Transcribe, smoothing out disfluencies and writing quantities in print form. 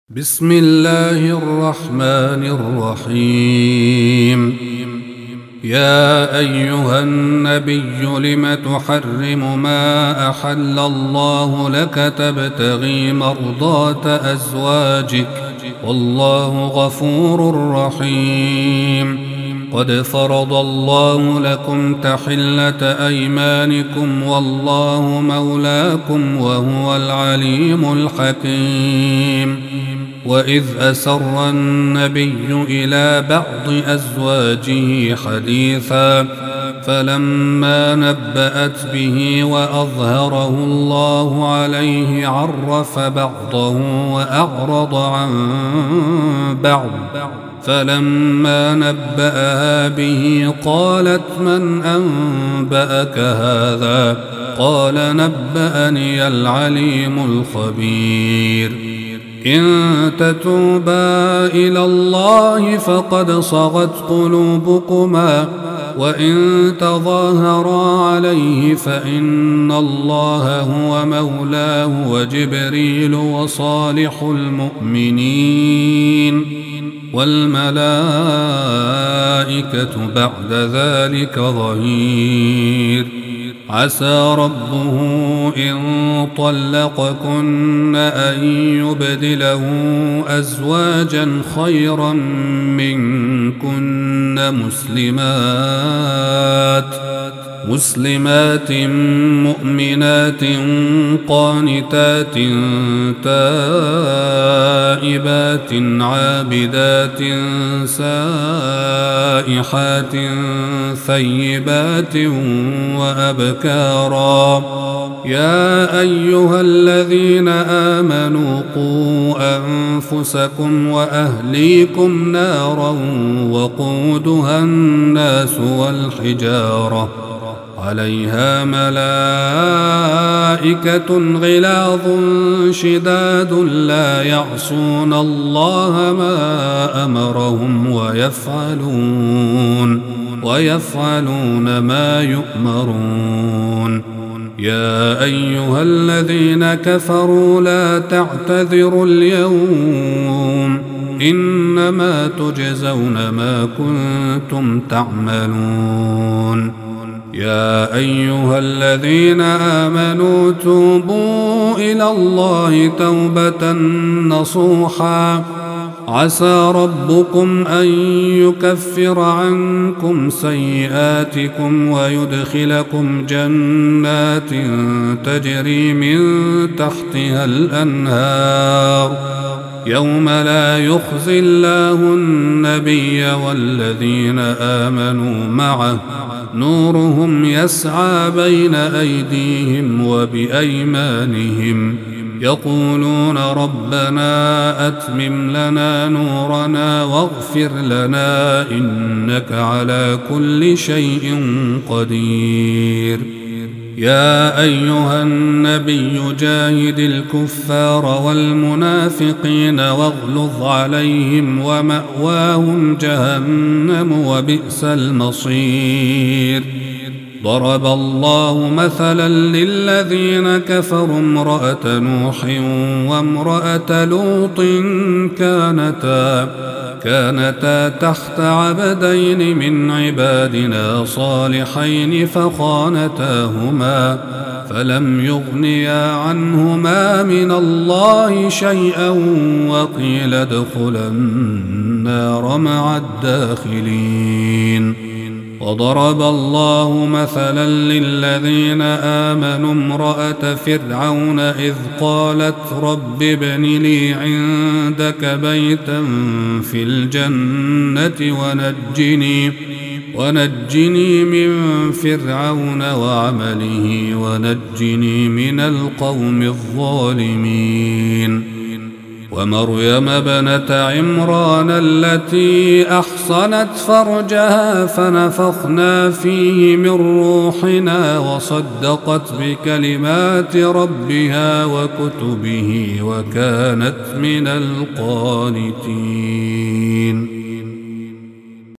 بسم الله الرحمن الرحيم. يا أيها النبي لم تحرم ما أحل الله لك تبتغي مرضات أزواجك والله غفور رحيم. قد فرض الله لكم تحلة أيمانكم والله مولاكم وهو العليم الحكيم. وإذ أسر النبي إلى بعض أزواجه حديثا فلما نبأت به وأظهره الله عليه عرف بعضه وأعرض عن بعض فلما نبأها به قالت من أنبأك هذا قال نبأني العليم الخبير. إن تتوبا إلى الله فقد صغت قلوبكما وإن تظاهرا عليه فإن الله هو مولاه وجبريل وصالح المؤمنين والملائكة بعد ذلك ظهير. عسى ربه إن طلقكن أن يبدله أزواجا خيرا منكن مسلمات مؤمنات قانتات تائبات عابدات سائحات ثيبات وأبكارا. يا أيها الذين آمنوا قوا أنفسكم وأهليكم نارا وقودها الناس والحجارة عليها ملائكة غلاظ شداد لا يعصون الله ما أمرهم ويفعلون ما يؤمرون. يا أيها الذين كفروا لا تعتذروا اليوم إنما تجزون ما كنتم تعملون. يا أيها الذين آمنوا توبوا إلى الله توبة نصوحا عسى ربكم أن يكفر عنكم سيئاتكم ويدخلكم جنات تجري من تحتها الأنهار يوم لا يخزي الله النبي والذين آمنوا معه نورهم يسعى بين أيديهم وبأيمانهم يقولون ربنا أتمم لنا نورنا واغفر لنا إنك على كل شيء قدير. يا أيها النبي جاهد الكفار والمنافقين واغلظ عليهم ومأواهم جهنم وبئس المصير. ضرب الله مثلا للذين كفروا امرأة نوح وامرأة لوط كانتا تحت عبدين من عبادنا صالحين فخانتاهما فلم يغنيا عنهما من الله شيئا وقيل ادخلا النار مع الداخلين. وضرب الله مثلا للذين آمنوا امرأة فرعون إذ قالت رب ابن لي عندك بيتا في الجنة ونجني من فرعون وعمله ونجني من القوم الظالمين. ومريم ابنة عمران التي أحصنت فرجها فنفخنا فيه من روحنا وصدقت بكلمات ربها وكتبه وكانت من القانتين.